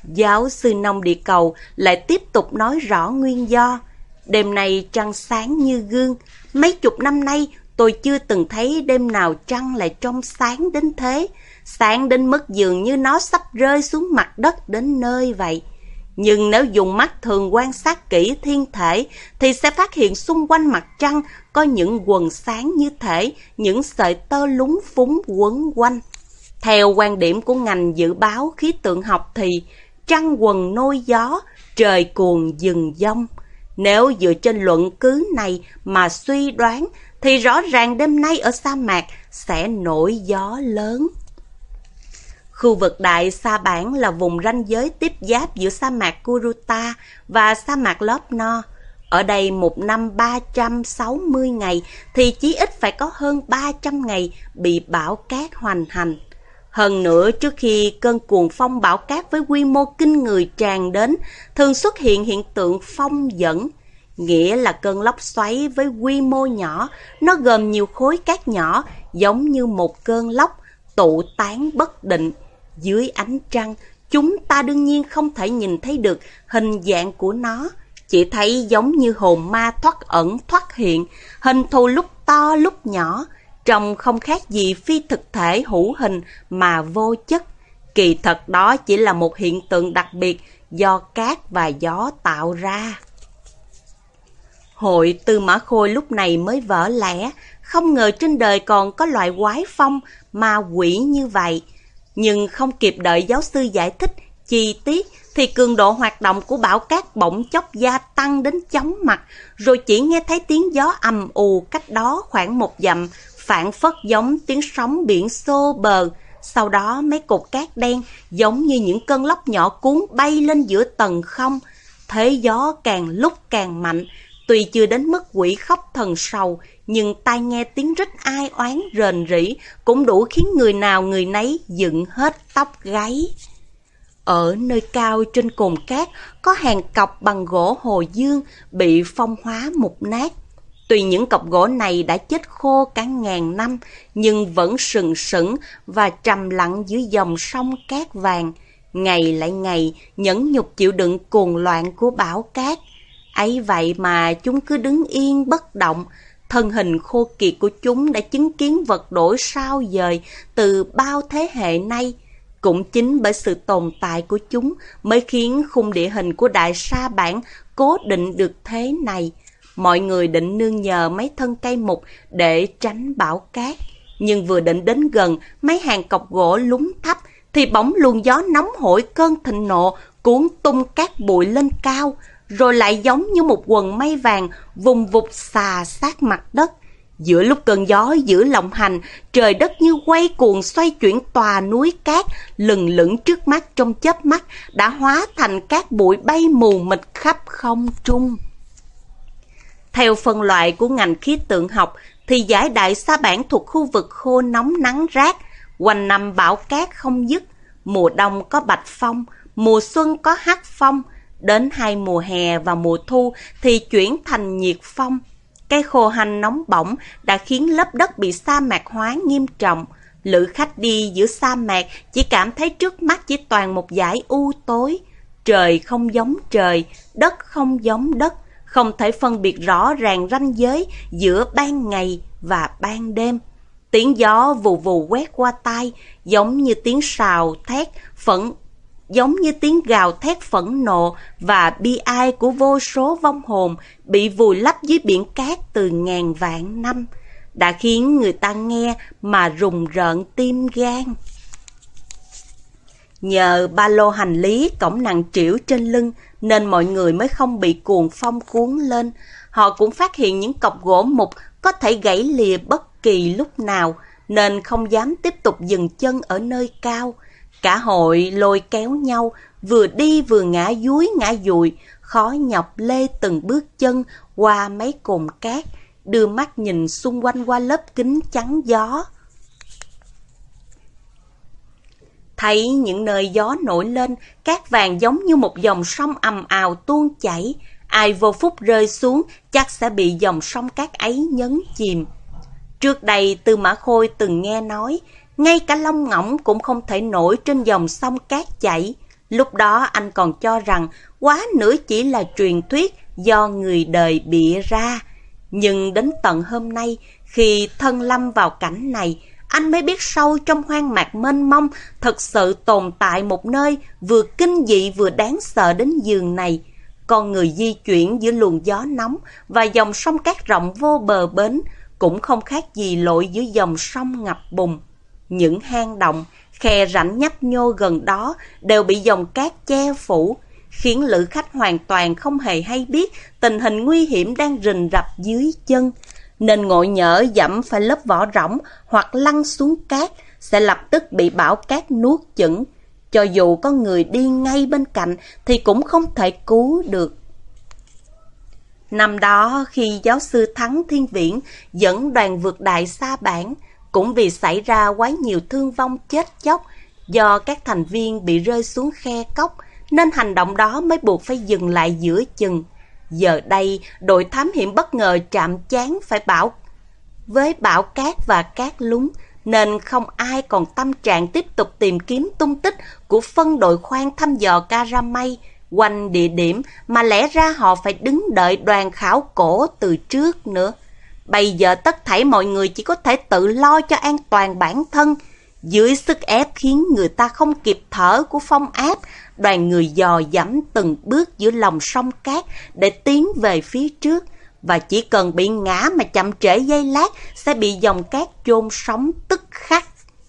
Giáo sư nông địa cầu lại tiếp tục nói rõ nguyên do. Đêm nay trăng sáng như gương. Mấy chục năm nay tôi chưa từng thấy đêm nào trăng lại trong sáng đến thế. Sáng đến mức dường như nó sắp rơi xuống mặt đất đến nơi vậy. Nhưng nếu dùng mắt thường quan sát kỹ thiên thể thì sẽ phát hiện xung quanh mặt trăng có những quầng sáng như thể những sợi tơ lúng phúng quấn quanh. Theo quan điểm của ngành dự báo khí tượng học thì trăng quầng nôi gió, trời cuồng dừng dông. Nếu dựa trên luận cứ này mà suy đoán thì rõ ràng đêm nay ở sa mạc sẽ nổi gió lớn. Khu vực Đại Sa Bản là vùng ranh giới tiếp giáp giữa sa mạc Kuruta và sa mạc Lopno. Ở đây một năm ba trăm sáu mươi ngày thì chí ít phải có hơn ba trăm ngày bị bão cát hoành hành. Hơn nữa, trước khi cơn cuồng phong bão cát với quy mô kinh người tràn đến, thường xuất hiện hiện tượng phong dẫn, nghĩa là cơn lốc xoáy với quy mô nhỏ, nó gồm nhiều khối cát nhỏ giống như một cơn lốc tụ tán bất định. Dưới ánh trăng, chúng ta đương nhiên không thể nhìn thấy được hình dạng của nó, chỉ thấy giống như hồn ma thoát ẩn thoát hiện, hình thù lúc to lúc nhỏ, trông không khác gì phi thực thể hữu hình mà vô chất. Kỳ thật đó chỉ là một hiện tượng đặc biệt do cát và gió tạo ra. Hội Tư Mã Khôi lúc này mới vỡ lẽ, không ngờ trên đời còn có loại quái phong, ma quỷ như vậy. Nhưng không kịp đợi giáo sư giải thích chi tiết thì cường độ hoạt động của bão cát bỗng chốc gia tăng đến chóng mặt, rồi chỉ nghe thấy tiếng gió ầm ù cách đó khoảng một dặm, phảng phất giống tiếng sóng biển xô bờ. Sau đó mấy cột cát đen giống như những cơn lốc nhỏ cuốn bay lên giữa tầng không. Thế gió càng lúc càng mạnh, tuy chưa đến mức quỷ khóc thần sầu, nhưng tai nghe tiếng rít ai oán rền rĩ cũng đủ khiến người nào người nấy dựng hết tóc gáy. Ở nơi cao trên cồn cát có hàng cọc bằng gỗ hồ dương bị phong hóa mục nát. Tuy những cọc gỗ này đã chết khô cả ngàn năm, nhưng vẫn sừng sững và trầm lặng dưới dòng sông cát vàng. Ngày lại ngày, nhẫn nhục chịu đựng cuồng loạn của bão cát. Ấy vậy mà chúng cứ đứng yên bất động. Thân hình khô kiệt của chúng đã chứng kiến vật đổi sao dời từ bao thế hệ nay. Cũng chính bởi sự tồn tại của chúng mới khiến khung địa hình của Đại Sa Bản cố định được thế này. Mọi người định nương nhờ mấy thân cây mục để tránh bão cát. Nhưng vừa định đến gần mấy hàng cọc gỗ lún thấp thì bỗng luồng gió nóng hổi cơn thịnh nộ cuốn tung cát bụi lên cao, rồi lại giống như một quần mây vàng vùng vụt xà sát mặt đất. Giữa lúc cơn gió giữ lộng hành, trời đất như quay cuồng xoay chuyển, tòa núi cát lừng lững trước mắt trong chớp mắt đã hóa thành cát bụi bay mù mịt khắp không trung. Theo phân loại của ngành khí tượng học thì dải Đại Sa Bản thuộc khu vực khô nóng nắng rát, quanh năm bão cát không dứt. Mùa đông có bạch phong, mùa xuân có hắc phong, đến hai mùa hè và mùa thu thì chuyển thành nhiệt phong. Cái khô hanh nóng bỏng đã khiến lớp đất bị sa mạc hóa nghiêm trọng. Lữ khách đi giữa sa mạc chỉ cảm thấy trước mắt chỉ toàn một dải u tối. Trời không giống trời, đất không giống đất, không thể phân biệt rõ ràng ranh giới giữa ban ngày và ban đêm. Tiếng gió vù vù quét qua tai, giống như tiếng sào thét phẫn, giống như tiếng gào thét phẫn nộ và bi ai của vô số vong hồn bị vùi lấp dưới biển cát từ ngàn vạn năm, đã khiến người ta nghe mà rùng rợn tim gan. Nhờ ba lô hành lý cõng nặng trĩu trên lưng nên mọi người mới không bị cuồng phong cuốn lên. Họ cũng phát hiện những cọc gỗ mục có thể gãy lìa bất kỳ lúc nào, nên không dám tiếp tục dừng chân ở nơi cao. Cả hội lôi kéo nhau, vừa đi vừa ngã dúi ngã dụi, khó nhọc lê từng bước chân qua mấy cồn cát, đưa mắt nhìn xung quanh qua lớp kính chắn gió. Thấy những nơi gió nổi lên, cát vàng giống như một dòng sông ầm ào tuôn chảy. Ai vô phút rơi xuống chắc sẽ bị dòng sông cát ấy nhấn chìm. Trước đây Tư Mã Khôi từng nghe nói, ngay cả lông ngỗng cũng không thể nổi trên dòng sông cát chảy. Lúc đó anh còn cho rằng quá nữa chỉ là truyền thuyết do người đời bịa ra. Nhưng đến tận hôm nay, khi thân lâm vào cảnh này, anh mới biết sâu trong hoang mạc mênh mông thật sự tồn tại một nơi vừa kinh dị vừa đáng sợ đến giường này. Con người di chuyển giữa luồng gió nóng và dòng sông cát rộng vô bờ bến, cũng không khác gì lội giữa dòng sông ngập bùn. Những hang động, khe rãnh nhấp nhô gần đó đều bị dòng cát che phủ, khiến lữ khách hoàn toàn không hề hay biết tình hình nguy hiểm đang rình rập dưới chân. Nên ngộ nhỡ dẫm phải lớp vỏ rỗng hoặc lăn xuống cát sẽ lập tức bị bão cát nuốt chửng. Cho dù có người đi ngay bên cạnh thì cũng không thể cứu được. Năm đó khi giáo sư Thắng Thiên Viễn dẫn đoàn vượt đại Sa Bản, cũng vì xảy ra quá nhiều thương vong chết chóc do các thành viên bị rơi xuống khe cốc, nên hành động đó mới buộc phải dừng lại giữa chừng. Giờ đây, đội thám hiểm bất ngờ chạm trán phải bảo với bão cát và cát lún, nên không ai còn tâm trạng tiếp tục tìm kiếm tung tích của phân đội khoan thăm dò Karamay quanh địa điểm mà lẽ ra họ phải đứng đợi đoàn khảo cổ từ trước nữa. Bây giờ tất thảy mọi người chỉ có thể tự lo cho an toàn bản thân. Dưới sức ép khiến người ta không kịp thở của phong áp, đoàn người dò dẫm từng bước giữa lòng sông cát để tiến về phía trước. Và chỉ cần bị ngã mà chậm trễ giây lát sẽ bị dòng cát chôn sống tức khắc.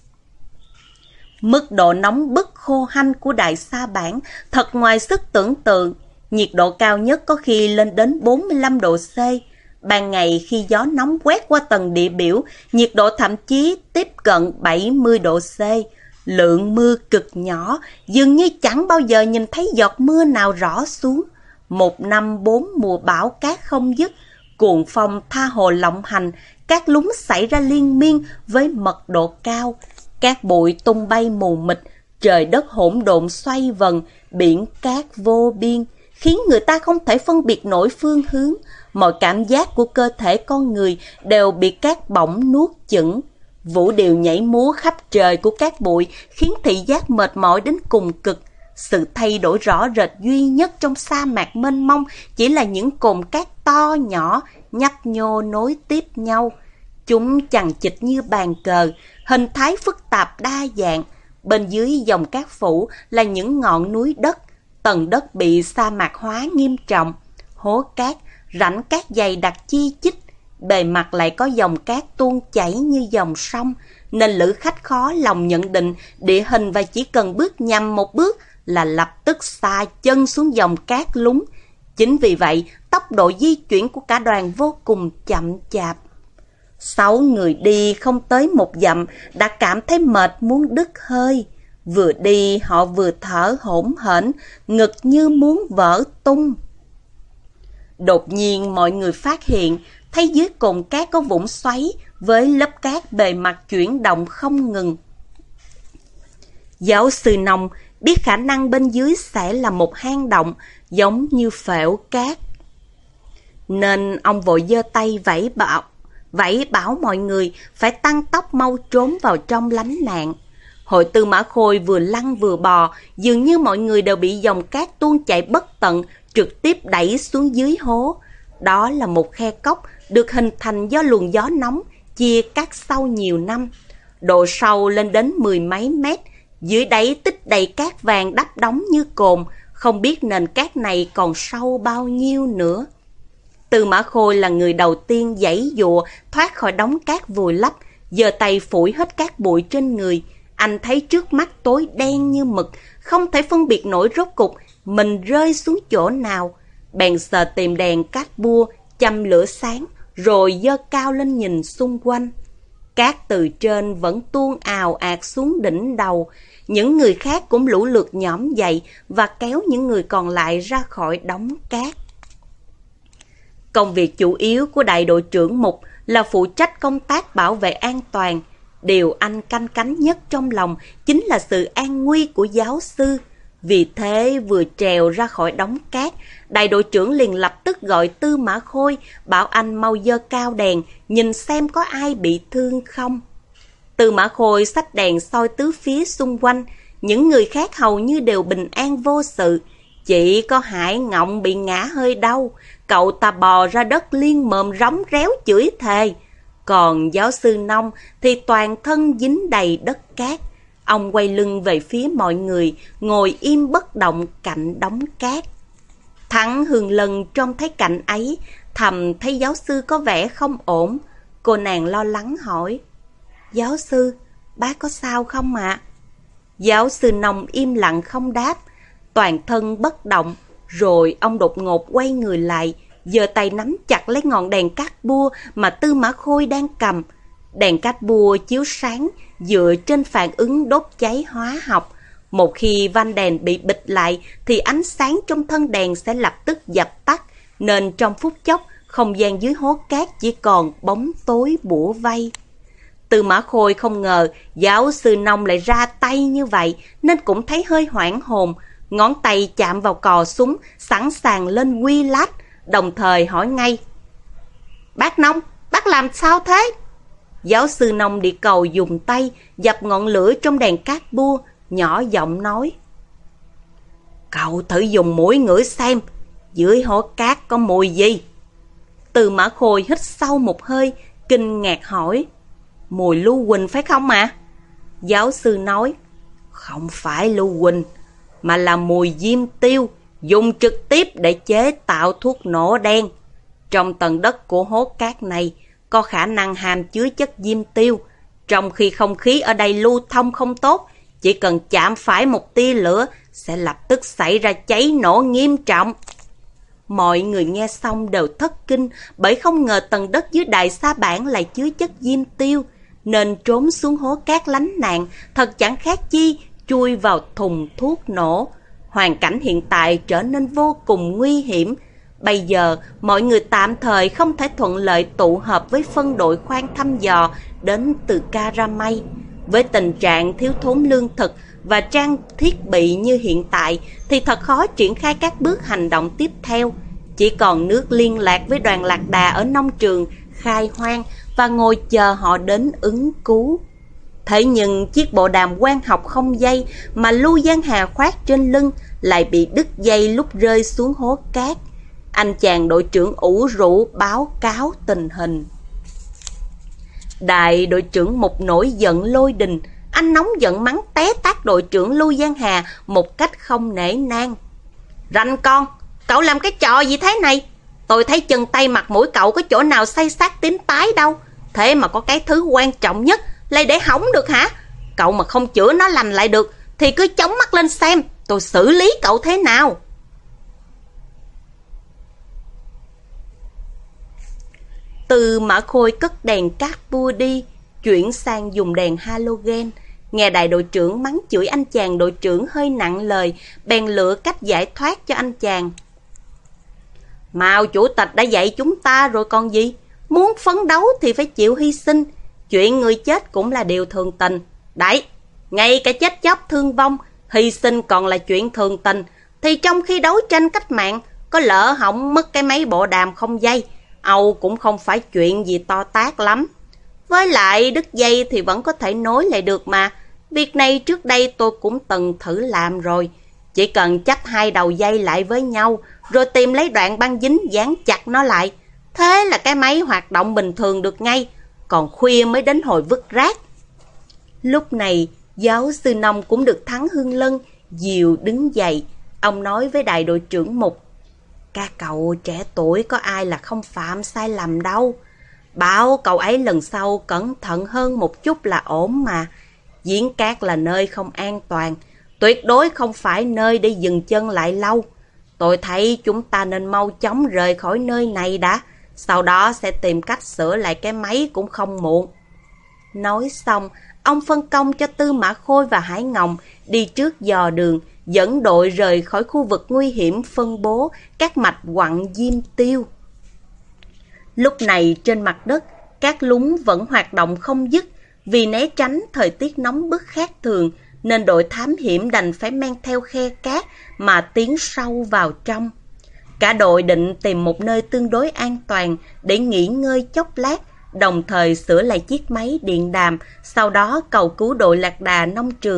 Mức độ nóng bức khô hanh của đại Sa Bản thật ngoài sức tưởng tượng. Nhiệt độ cao nhất có khi lên đến bốn mươi lăm độ C. Ban ngày khi gió nóng quét qua tầng địa biểu, nhiệt độ thậm chí tiếp cận bảy mươi độ C. Lượng mưa cực nhỏ, dường như chẳng bao giờ nhìn thấy giọt mưa nào rõ xuống. Một năm bốn mùa bão cát không dứt, cuồng phong tha hồ lộng hành, cát lún xảy ra liên miên với mật độ cao. Cát bụi tung bay mù mịt, trời đất hỗn độn xoay vần, biển cát vô biên, khiến người ta không thể phân biệt nổi phương hướng. Mọi cảm giác của cơ thể con người đều bị cát bỏng nuốt chửng. Vũ điệu nhảy múa khắp trời của cát bụi khiến thị giác mệt mỏi đến cùng cực. Sự thay đổi rõ rệt duy nhất trong sa mạc mênh mông chỉ là những cồn cát to nhỏ nhấp nhô nối tiếp nhau. Chúng chằng chịt như bàn cờ, hình thái phức tạp đa dạng. Bên dưới dòng cát phủ là những ngọn núi đất, tầng đất bị sa mạc hóa nghiêm trọng. Hố cát, rãnh cát dày đặc chi chít, bề mặt lại có dòng cát tuôn chảy như dòng sông, nên lữ khách khó lòng nhận định địa hình và chỉ cần bước nhầm một bước là lập tức sa chân xuống dòng cát lún. Chính vì vậy, tốc độ di chuyển của cả đoàn vô cùng chậm chạp. Sáu người đi không tới một dặm đã cảm thấy mệt muốn đứt hơi. Vừa đi họ vừa thở hổn hển, ngực như muốn vỡ tung. Đột nhiên mọi người phát hiện thấy dưới cồn cát có vũng xoáy với lớp cát bề mặt chuyển động không ngừng. Giáo sư Nông biết khả năng bên dưới sẽ là một hang động giống như phễu cát, nên ông vội giơ tay vẫy bảo, vẫy bảo mọi người phải tăng tốc mau trốn vào trong lánh nạn. Hội Tư Mã Khôi vừa lăn vừa bò, dường như mọi người đều bị dòng cát tuôn chảy bất tận trực tiếp đẩy xuống dưới hố. Đó là một khe cốc được hình thành do luồng gió nóng chia cắt sâu nhiều năm. Độ sâu lên đến mười mấy mét, dưới đáy tích đầy cát vàng đắp đóng như cồn, không biết nền cát này còn sâu bao nhiêu nữa. Tư Mã Khôi là người đầu tiên giãy giụa thoát khỏi đống cát vùi lấp, giơ tay phủi hết cát bụi trên người. Anh thấy trước mắt tối đen như mực, không thể phân biệt nổi rốt cục mình rơi xuống chỗ nào. Bèn sờ tìm đèn cát bua, châm lửa sáng, rồi giơ cao lên nhìn xung quanh. Cát từ trên vẫn tuôn ào ạt xuống đỉnh đầu. Những người khác cũng lũ lượt nhõm dậy và kéo những người còn lại ra khỏi đống cát. Công việc chủ yếu của đại đội trưởng Mục là phụ trách công tác bảo vệ an toàn. Điều anh canh cánh nhất trong lòng chính là sự an nguy của giáo sư. Vì thế vừa trèo ra khỏi đống cát, đại đội trưởng liền lập tức gọi Tư Mã Khôi, bảo anh mau giơ cao đèn, nhìn xem có ai bị thương không. Tư Mã Khôi xách đèn soi tứ phía xung quanh, những người khác hầu như đều bình an vô sự. Chỉ có Hải Ngộng bị ngã hơi đau, cậu ta bò ra đất liên mồm rống réo chửi thề. Còn giáo sư Nông thì toàn thân dính đầy đất cát. Ông quay lưng về phía mọi người, ngồi im bất động cạnh đống cát. Thắng Hương Lân trông thấy cảnh ấy, thầm thấy giáo sư có vẻ không ổn. Cô nàng lo lắng hỏi, giáo sư, bác có sao không ạ? À? Giáo sư Nông im lặng không đáp, toàn thân bất động. Rồi ông đột ngột quay người lại, giơ tay nắm chặt lấy ngọn đèn cát bua mà Tư Mã Khôi đang cầm. Đèn cát bua chiếu sáng dựa trên phản ứng đốt cháy hóa học. Một khi van đèn bị bịt lại thì ánh sáng trong thân đèn sẽ lập tức dập tắt, nên trong phút chốc không gian dưới hố cát chỉ còn bóng tối bủa vây. Tư Mã Khôi không ngờ giáo sư Nông lại ra tay như vậy, nên cũng thấy hơi hoảng hồn. Ngón tay chạm vào cò súng, sẵn sàng lên quy lách, đồng thời hỏi ngay, bác Nông, bác làm sao thế? Giáo sư Nông đi cầu dùng tay dập ngọn lửa trong đèn cát bua, nhỏ giọng nói, cậu thử dùng mũi ngửi xem, dưới hố cát có mùi gì? Tư Mã Khôi hít sâu một hơi, kinh ngạc hỏi, mùi lưu huỳnh phải không ạ? À? Giáo sư nói, không phải lưu huỳnh, mà là mùi diêm tiêu, dùng trực tiếp để chế tạo thuốc nổ đen. Trong tầng đất của hố cát này có khả năng hàm chứa chất diêm tiêu, trong khi không khí ở đây lưu thông không tốt, chỉ cần chạm phải một tia lửa sẽ lập tức xảy ra cháy nổ nghiêm trọng. Mọi người nghe xong đều thất kinh, bởi không ngờ tầng đất dưới Đại Sa Bản lại chứa chất diêm tiêu, nên trốn xuống hố cát lánh nạn thật chẳng khác chi chui vào thùng thuốc nổ. Hoàn cảnh hiện tại trở nên vô cùng nguy hiểm. Bây giờ mọi người tạm thời không thể thuận lợi tụ hợp với phân đội khoan thăm dò đến từ Caramay. Với tình trạng thiếu thốn lương thực và trang thiết bị như hiện tại thì thật khó triển khai các bước hành động tiếp theo. Chỉ còn nước liên lạc với đoàn lạc đà ở nông trường khai hoang và ngồi chờ họ đến ứng cứu. Thế nhưng chiếc bộ đàm quan học không dây mà Lưu Giang Hà khoác trên lưng lại bị đứt dây lúc rơi xuống hố cát. Anh chàng đội trưởng ủ rũ báo cáo tình hình. Đại đội trưởng Mục nổi giận lôi đình. Anh nóng giận mắng té tát đội trưởng Lưu Giang Hà một cách không nể nang. Ranh con, cậu làm cái trò gì thế này? Tôi thấy chân tay mặt mũi cậu có chỗ nào xây xác tím tái đâu. Thế mà có cái thứ quan trọng nhất lại để hỏng được hả? Cậu mà không chữa nó lành lại được thì cứ chống mắt lên xem tôi xử lý cậu thế nào. Từ Mã Khôi cất đèn cát bua đi, chuyển sang dùng đèn halogen. Nghe đại đội trưởng mắng chửi anh chàng đội trưởng hơi nặng lời, bèn lựa cách giải thoát cho anh chàng. Mao chủ tịch đã dạy chúng ta rồi còn gì, muốn phấn đấu thì phải chịu hy sinh, chuyện người chết cũng là điều thường tình. Đấy, ngay cả chết chóc thương vong, hy sinh còn là chuyện thường tình, thì trong khi đấu tranh cách mạng, có lỡ hỏng mất cái máy bộ đàm không dây, Âu cũng không phải chuyện gì to tát lắm. Với lại đứt dây thì vẫn có thể nối lại được mà. Việc này trước đây tôi cũng từng thử làm rồi. Chỉ cần chắp hai đầu dây lại với nhau, rồi tìm lấy đoạn băng dính dán chặt nó lại. Thế là cái máy hoạt động bình thường được ngay, còn khuya mới đến hồi vứt rác. Lúc này, giáo sư Nông cũng được Thắng Hương Lân dìu đứng dậy. Ông nói với đại đội trưởng Mục, các cậu trẻ tuổi có ai là không phạm sai lầm đâu. Bảo cậu ấy lần sau cẩn thận hơn một chút là ổn mà. Giếng cát là nơi không an toàn, tuyệt đối không phải nơi để dừng chân lại lâu. Tôi thấy chúng ta nên mau chóng rời khỏi nơi này đã, sau đó sẽ tìm cách sửa lại cái máy cũng không muộn. Nói xong, ông phân công cho Tư Mã Khôi và Hải Ngộng đi trước dò đường, dẫn đội rời khỏi khu vực nguy hiểm phân bố các mạch quặng diêm tiêu. Lúc này trên mặt đất, các lúng vẫn hoạt động không dứt. Vì né tránh thời tiết nóng bức khác thường, nên đội thám hiểm đành phải men theo khe cát mà tiến sâu vào trong. Cả đội định tìm một nơi tương đối an toàn để nghỉ ngơi chốc lát, đồng thời sửa lại chiếc máy điện đàm, sau đó cầu cứu đội lạc đà nông trường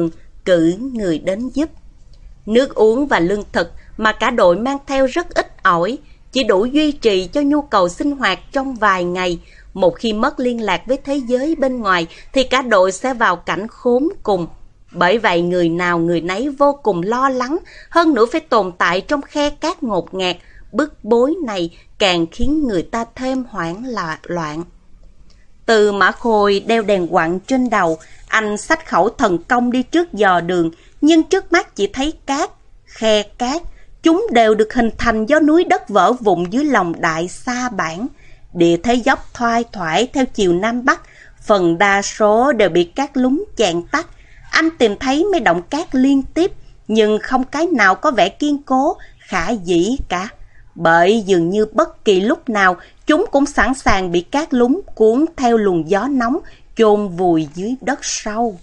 cử người đến giúp. Nước uống và lương thực mà cả đội mang theo rất ít ỏi, chỉ đủ duy trì cho nhu cầu sinh hoạt trong vài ngày. Một khi mất liên lạc với thế giới bên ngoài thì cả đội sẽ vào cảnh khốn cùng. Bởi vậy người nào người nấy vô cùng lo lắng, hơn nữa phải tồn tại trong khe cát ngột ngạt. Bức bối này càng khiến người ta thêm hoảng loạn. Từ Mã Khôi đeo đèn quặng trên đầu, anh xách khẩu thần công đi trước dò đường, nhưng trước mắt chỉ thấy cát, khe cát. Chúng đều được hình thành do núi đất vỡ vụn dưới lòng đại sa bản. Địa thế dốc thoai thoải theo chiều Nam Bắc, phần đa số đều bị cát lún chèn tắt. Anh tìm thấy mấy động cát liên tiếp, nhưng không cái nào có vẻ kiên cố, khả dĩ cả. Bởi dường như bất kỳ lúc nào, chúng cũng sẵn sàng bị cát lún cuốn theo luồng gió nóng, chôn vùi dưới đất sâu.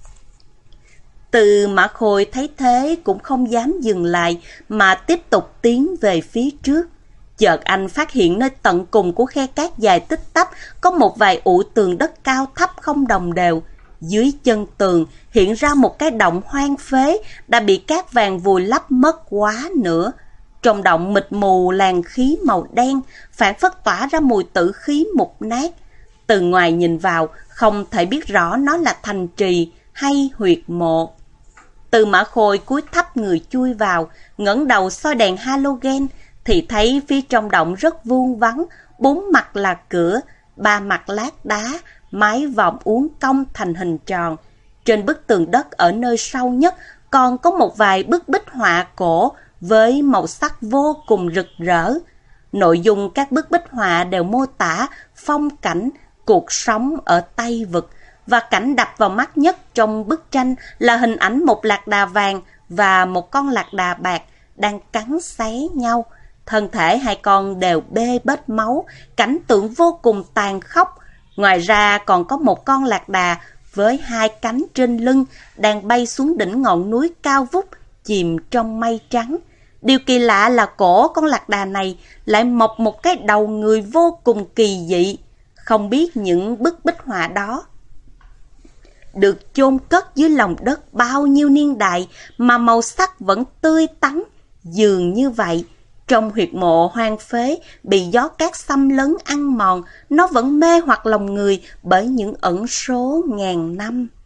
Từ Mã Khôi thấy thế cũng không dám dừng lại, mà tiếp tục tiến về phía trước. Chợt anh phát hiện nơi tận cùng của khe cát dài tích tắp có một vài ụ tường đất cao thấp không đồng đều. Dưới chân tường hiện ra một cái động hoang phế đã bị cát vàng vùi lấp mất quá nữa. Trong động mịt mù làn khí màu đen, phảng phất tỏa ra mùi tử khí mục nát. Từ ngoài nhìn vào, không thể biết rõ nó là thành trì hay huyệt mộ. Từ Mã Khôi cúi thấp người chui vào, ngẩng đầu soi đèn halogen, thì thấy phía trong động rất vuông vắn, bốn mặt là cửa, ba mặt lát đá, mái vòm uốn cong thành hình tròn. Trên bức tường đất ở nơi sâu nhất còn có một vài bức bích họa cổ với màu sắc vô cùng rực rỡ. Nội dung các bức bích họa đều mô tả phong cảnh, cuộc sống ở Tây Vực, và cảnh đập vào mắt nhất trong bức tranh là hình ảnh một lạc đà vàng và một con lạc đà bạc đang cắn xé nhau. Thân thể hai con đều bê bết máu, cảnh tượng vô cùng tàn khốc. Ngoài ra còn có một con lạc đà với hai cánh trên lưng đang bay xuống đỉnh ngọn núi cao vút, chìm trong mây trắng. Điều kỳ lạ là cổ con lạc đà này lại mọc một cái đầu người vô cùng kỳ dị. Không biết những bức bích họa đó được chôn cất dưới lòng đất bao nhiêu niên đại mà màu sắc vẫn tươi tắn. Dường như vậy, trong huyệt mộ hoang phế bị gió cát xâm lấn ăn mòn, nó vẫn mê hoặc lòng người bởi những ẩn số ngàn năm.